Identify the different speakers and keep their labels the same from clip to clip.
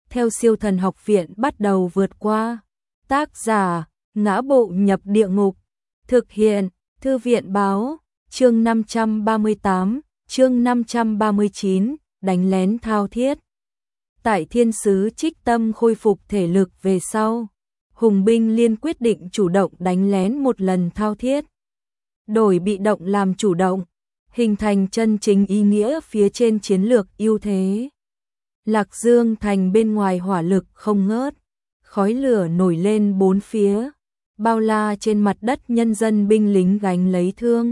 Speaker 1: theo Siêu Thần Học Viện bắt đầu vượt qua. Tác giả: Ngã Bộ Nhập Địa Ngục. Thực hiện: Thư viện báo. Chương 538, chương 539, đánh lén thao thiết. Tại thiên sứ Trích Tâm khôi phục thể lực về sau, Hùng binh liên quyết định chủ động đánh lén một lần thao thiết. Đổi bị động làm chủ động, hình thành chân chính ý nghĩa phía trên chiến lược ưu thế. Lạc Dương thành bên ngoài hỏa lực không ngớt, khói lửa nổi lên bốn phía, bao la trên mặt đất nhân dân binh lính gánh lấy thương.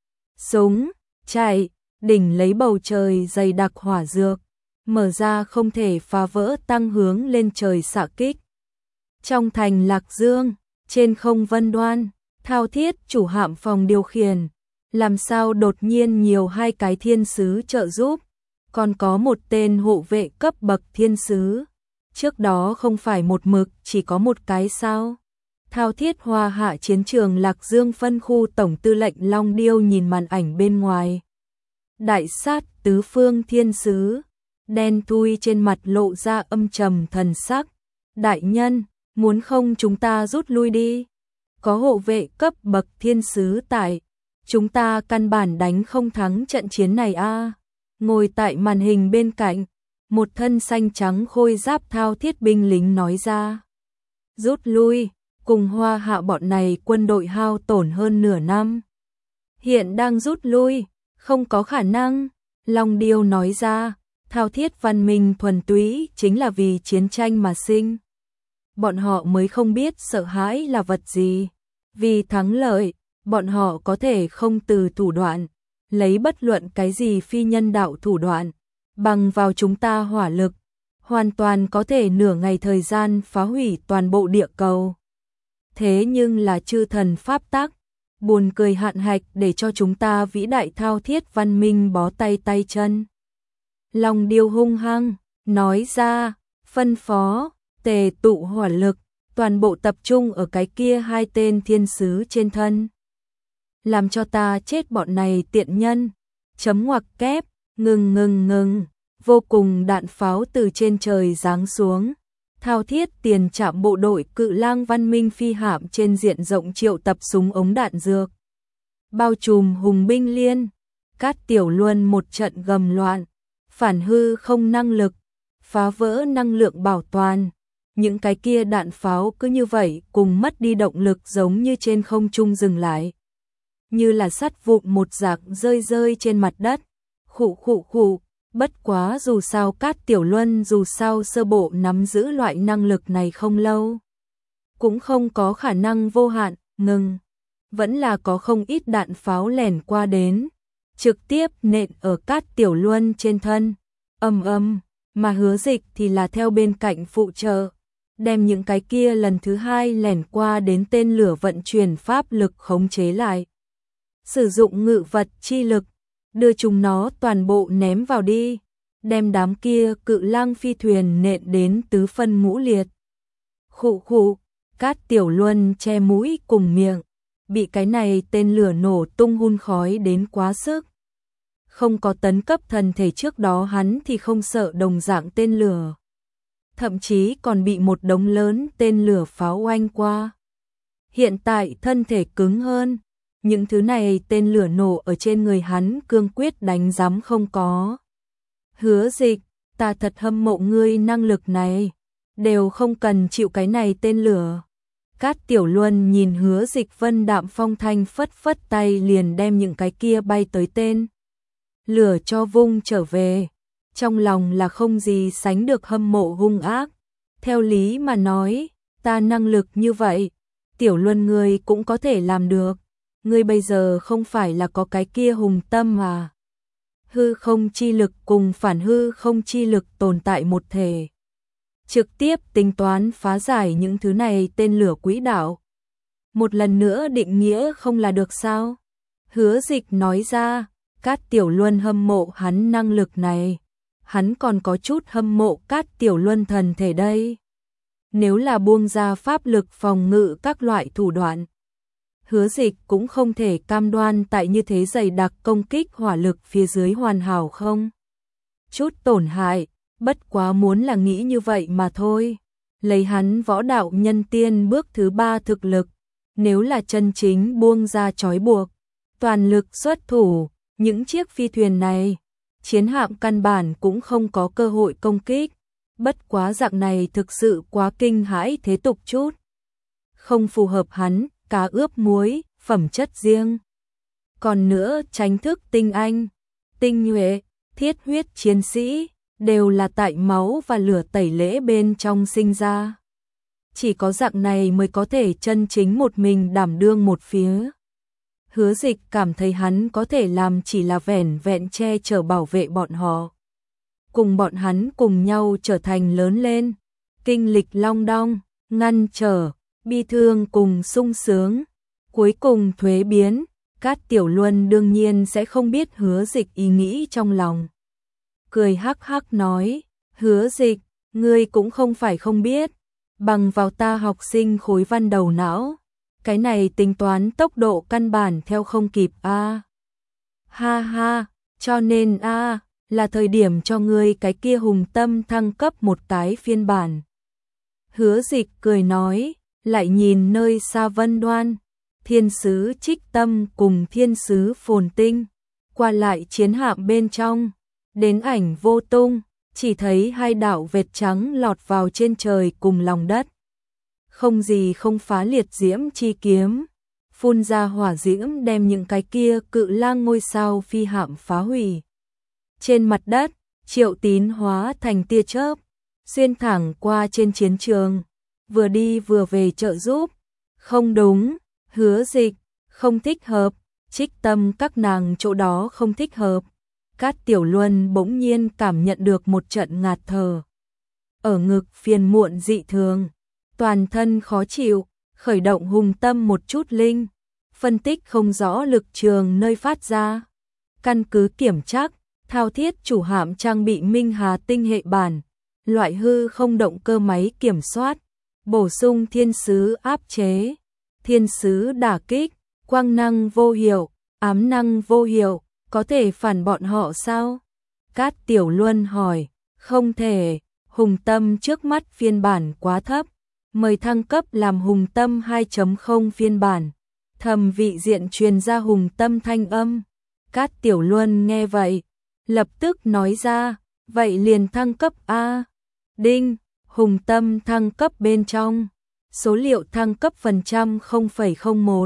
Speaker 1: Súng, chạy, đỉnh lấy bầu trời dày đặc hỏa dược, mở ra không thể phá vỡ tăng hướng lên trời xạ kích. Trong thành Lạc Dương, trên không Vân Đoan, thao thiết chủ hạm phòng điều khiển, làm sao đột nhiên nhiều hai cái thiên sứ trợ giúp, còn có một tên hộ vệ cấp bậc thiên sứ. Trước đó không phải một mực chỉ có một cái sao? Thao thiết hoa hạ chiến trường Lạc Dương phân khu tổng tư lệnh Long Điêu nhìn màn ảnh bên ngoài. Đại sát tứ phương thiên sứ, đen thui trên mặt lộ ra âm trầm thần sắc. Đại nhân, muốn không chúng ta rút lui đi. Có hộ vệ cấp bậc thiên sứ tại, chúng ta căn bản đánh không thắng trận chiến này a. Ngồi tại màn hình bên cạnh, một thân xanh trắng khôi giáp thao thiết binh lính nói ra. Rút lui, cùng hoa hạ bọn này quân đội hao tổn hơn nửa năm. Hiện đang rút lui, không có khả năng, Long Điêu nói ra, thao thiết văn minh thuần túy chính là vì chiến tranh mà sinh. Bọn họ mới không biết sợ hãi là vật gì. Vì thắng lợi, bọn họ có thể không từ thủ đoạn, lấy bất luận cái gì phi nhân đạo thủ đoạn, bằng vào chúng ta hỏa lực, hoàn toàn có thể nửa ngày thời gian phá hủy toàn bộ địa cầu. Thế nhưng là chư thần pháp tắc, buồn cười hạn hạch để cho chúng ta vĩ đại thao thiết văn minh bó tay tay chân. Long Điêu hung hăng, nói ra, phân phó, tề tụ hỏa lực, toàn bộ tập trung ở cái kia hai tên thiên sứ trên thân. Làm cho ta chết bọn này tiện nhân. Chấm ngoặc kép, ngừng, vô cùng đạn pháo từ trên trời giáng xuống. Thao thiết tiền trạm bộ đội Cự Lang văn minh phi hạm trên diện rộng triệu tập súng ống đạn dược. Bao trùm hùng binh liên, Cát Tiểu Luân một trận gầm loạn, phản hư không năng lực, phá vỡ năng lượng bảo toàn. Những cái kia đạn pháo cứ như vậy cùng mất đi động lực giống như trên không trung dừng lại. Như là sắt vụn một rạc rơi trên mặt đất. Khụ, bất quá dù sao Cát Tiểu Luân dù sao sơ bộ nắm giữ loại năng lực này không lâu. Cũng không có khả năng vô hạn, ngừng. Vẫn là có không ít đạn pháo lẻn qua đến, trực tiếp nện ở Cát Tiểu Luân trên thân. Mà Hứa Dịch thì là theo bên cạnh phụ trợ, đem những cái kia lần thứ hai lẻn qua đến tên lửa vận chuyển pháp lực khống chế lại. Sử dụng ngự vật chi lực, đưa chúng nó toàn bộ ném vào đi, đem đám kia Cự Lang phi thuyền nện đến tứ phân ngũ liệt. Khụ, Cát Tiểu Luân che mũi cùng miệng, bị cái này tên lửa nổ tung hun khói đến quá sức. Không có tấn cấp thần thể trước đó hắn thì không sợ đồng dạng tên lửa. Thậm chí còn bị một đống lớn tên lửa pháo oanh qua. Hiện tại thân thể cứng hơn, những thứ này tên lửa nổ ở trên người hắn cương quyết đánh giám không có. Hứa Dịch, ta thật hâm mộ ngươi năng lực này, đều không cần chịu cái này tên lửa. Cát Tiểu Luân nhìn Hứa Dịch vân đạm phong thanh phất tay liền đem những cái kia bay tới tên lửa cho vung trở về. Trong lòng là không gì sánh được hâm mộ hung ác. Theo lý mà nói, ta năng lực như vậy, Tiểu Luân ngươi cũng có thể làm được. Ngươi bây giờ không phải là có cái kia hùng tâm mà. Hư không chi lực cùng phản hư không chi lực tồn tại một thể. Trực tiếp tính toán phá giải những thứ này tên lửa quỹ đạo. Một lần nữa định nghĩa không là được sao? Hứa Dịch nói ra, Cát Tiểu Luân hâm mộ hắn năng lực này. Hắn còn có chút hâm mộ Cát Tiểu Luân thần thể đây. Nếu là buông ra pháp lực phòng ngự các loại thủ đoạn, Hứa Dịch cũng không thể cam đoan tại như thế dày đặc công kích hỏa lực phía dưới hoàn hảo không chút tổn hại. bất quá muốn là nghĩ như vậy mà thôi. Lấy hắn võ đạo nhân tiên bước thứ 3 thực lực, nếu là chân chính buông ra trói buộc, toàn lực xuất thủ, những chiếc phi thuyền này, chiến hạm căn bản cũng không có cơ hội công kích. Bất quá dạng này thực sự quá kinh hãi thế tục chút. Không phù hợp hắn, cá ướp muối, phẩm chất riêng. Còn nữa, tránh thức tinh anh, tinh nhuệ, thiết huyết chiến sĩ, đều là tại máu và lửa tẩy lễ bên trong sinh ra. Chỉ có dạng này mới có thể chân chính một mình đảm đương một phía. Hứa Dịch cảm thấy hắn có thể làm chỉ là vẻn vẹn che chở bảo vệ bọn họ. Cùng bọn hắn cùng nhau trở thành lớn lên, kinh lịch long đong, ngăn trở, bi thương cùng sung sướng, cuối cùng thuế biến. Cát Tiểu Luân đương nhiên sẽ không biết Hứa Dịch ý nghĩ trong lòng. Cười hắc hắc nói, Hứa Dịch, ngươi cũng không phải không biết, bằng vào ta học sinh khối văn đầu não, cái này tính toán tốc độ căn bản theo không kịp a. Ha ha, cho nên là thời điểm cho ngươi cái kia hùng tâm thăng cấp một cái phiên bản. Hứa Dịch cười nói, lại nhìn nơi xa Vân Đoan, thiên sứ Trích Tâm cùng thiên sứ Phồn Tinh, qua lại chiến hạm bên trong, đến ảnh vô tung, chỉ thấy hai đạo vệt trắng lọt vào trên trời cùng lòng đất. Không gì không phá liệt diễm chi kiếm, phun ra hỏa diễm đem những cái kia cự lang ngôi sao phi hạm phá hủy. Trên mặt đất, Triệu Tín hóa thành tia chớp, xuyên thẳng qua trên chiến trường, vừa đi vừa về trợ giúp. Không đúng, Hứa Dịch, không thích hợp, Trích Tâm các nàng chỗ đó không thích hợp. Cát Tiểu Luân bỗng nhiên cảm nhận được một trận ngạt thở. Ở ngực phiền muộn dị thường, toàn thân khó chịu, khởi động hùng tâm một chút linh, phân tích không rõ lực trường nơi phát ra. Căn cứ kiểm tra, thao thiết chủ hạm trang bị Minh Hà tinh hệ bản, loại hư không động cơ máy kiểm soát, bổ sung thiên sứ áp chế, thiên sứ đả kích, quang năng vô hiệu, ám năng vô hiệu, có thể phản bọn họ sao? Cát Tiểu Luân hỏi, không thể, hùng tâm trước mắt phiên bản quá thấp, mời thăng cấp làm hùng tâm 2.0 phiên bản. Thẩm vị diện truyền ra hùng tâm thanh âm. Cát Tiểu Luân nghe vậy, lập tức nói ra, vậy liền thăng cấp a. Đinh, hùng tâm thăng cấp bên trong, số liệu thăng cấp phần trăm 0,01,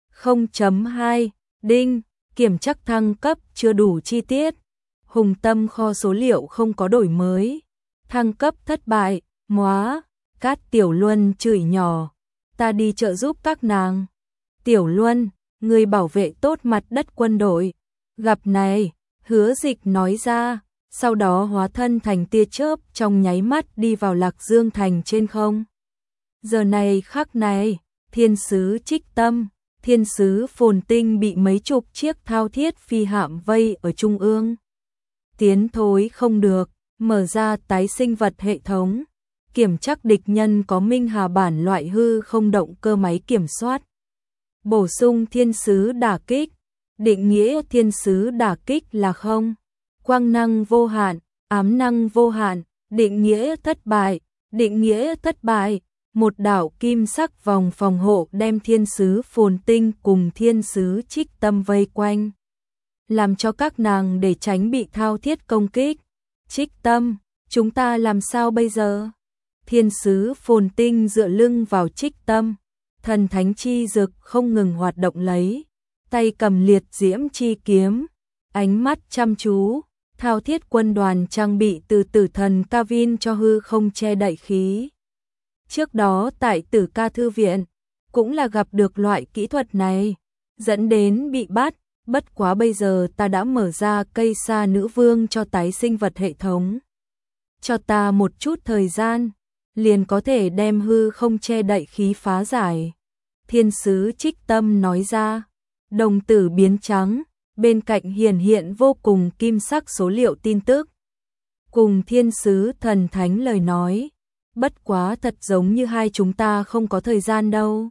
Speaker 1: 0.2, đinh, kiểm tra thăng cấp chưa đủ chi tiết. Hùng tâm kho số liệu không có đổi mới, thăng cấp thất bại, móa. Cát Tiểu Luân chửi nhỏ, ta đi trợ giúp các nàng. Tiểu Luân, người bảo vệ tốt mặt đất quân đội. Gặp này, Hứa Dịch nói ra, sau đó hóa thân thành tia chớp trong nháy mắt đi vào Lạc Dương thành trên không. Giờ này khắc này, thiên sứ Trích Tâm, thiên sứ Phồn Tinh bị mấy chục chiếc thao thiết phi hạm vây ở trung ương. Tiến thối không được, mở ra tái sinh vật hệ thống, kiểm tra địch nhân có Minh Hà bản loại hư không động cơ máy kiểm soát. Bổ sung thiên sứ đả kích, định nghĩa thiên sứ đả kích là không. Quang năng vô hạn, ám năng vô hạn, định nghĩa thất bại, định nghĩa thất bại. Một đạo kim sắc vòng phòng hộ đem thiên sứ Phồn Tinh cùng thiên sứ Trích Tâm vây quanh, làm cho các nàng để tránh bị thao thiết công kích. Trích Tâm, chúng ta làm sao bây giờ? Thiên sứ Phồn Tinh dựa lưng vào Trích Tâm, thần thánh chi dực không ngừng hoạt động lấy, tay cầm liệt diễm chi kiếm, ánh mắt chăm chú. Thao thiết quân đoàn trang bị từ tử thần Kavin cho hư không che đậy khí. Trước đó tại Tử Ca Thư Viện, cũng là gặp được loại kỹ thuật này, dẫn đến bị bắt. Bất quá bây giờ ta đã mở ra cây sa nữ vương cho tái sinh vật hệ thống. Cho ta một chút thời gian, liền có thể đem hư không che đậy khí phá giải. Thiên sứ Trích Tâm nói ra, đồng tử biến trắng, bên cạnh hiển hiện vô cùng kim sắc số liệu tin tức. Cùng thiên sứ thần thánh lời nói, bất quá thật giống như hai chúng ta không có thời gian đâu.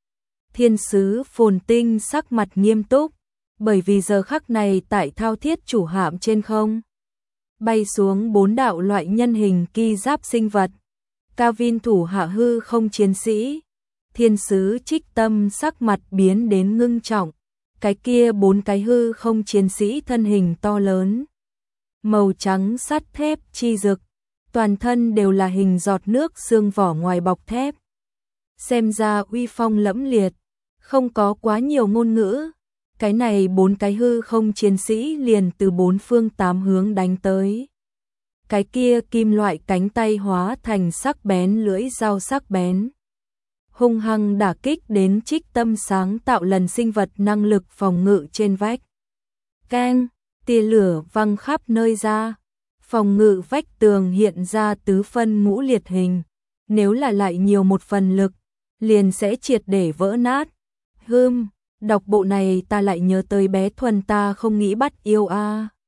Speaker 1: Thiên sứ Phồn Tinh sắc mặt nghiêm túc, bởi vì giờ khắc này tại thao thiết chủ hạm trên không. bay xuống 4 đạo loại nhân hình ki giáp sinh vật. Kavin thủ hạ hư không chiến sĩ. Thiên sứ Trích Tâm sắc mặt biến đến ngưng trọng. Cái kia 4 cái hư không chiến sĩ thân hình to lớn, màu trắng sắt thép chi rực, toàn thân đều là hình giọt nước xương vỏ ngoài bọc thép. Xem ra uy phong lẫm liệt, không có quá nhiều ngôn ngữ. Cái này 4 cái hư không chiến sĩ liền từ 4 phương 8 hướng đánh tới. Cái kia kim loại cánh tay hóa thành sắc bén lưỡi dao sắc bén, hung hăng đả kích đến Trích Tâm sáng tạo lần sinh vật năng lực phòng ngự trên vách. Keng, tia lửa văng khắp nơi ra, phòng ngự vách tường hiện ra tứ phân ngũ liệt hình, nếu là lại nhiều một phần lực, liền sẽ triệt để vỡ nát. Đọc bộ này ta lại nhớ tới bé Thuần ta không nghĩ bắt yêu a.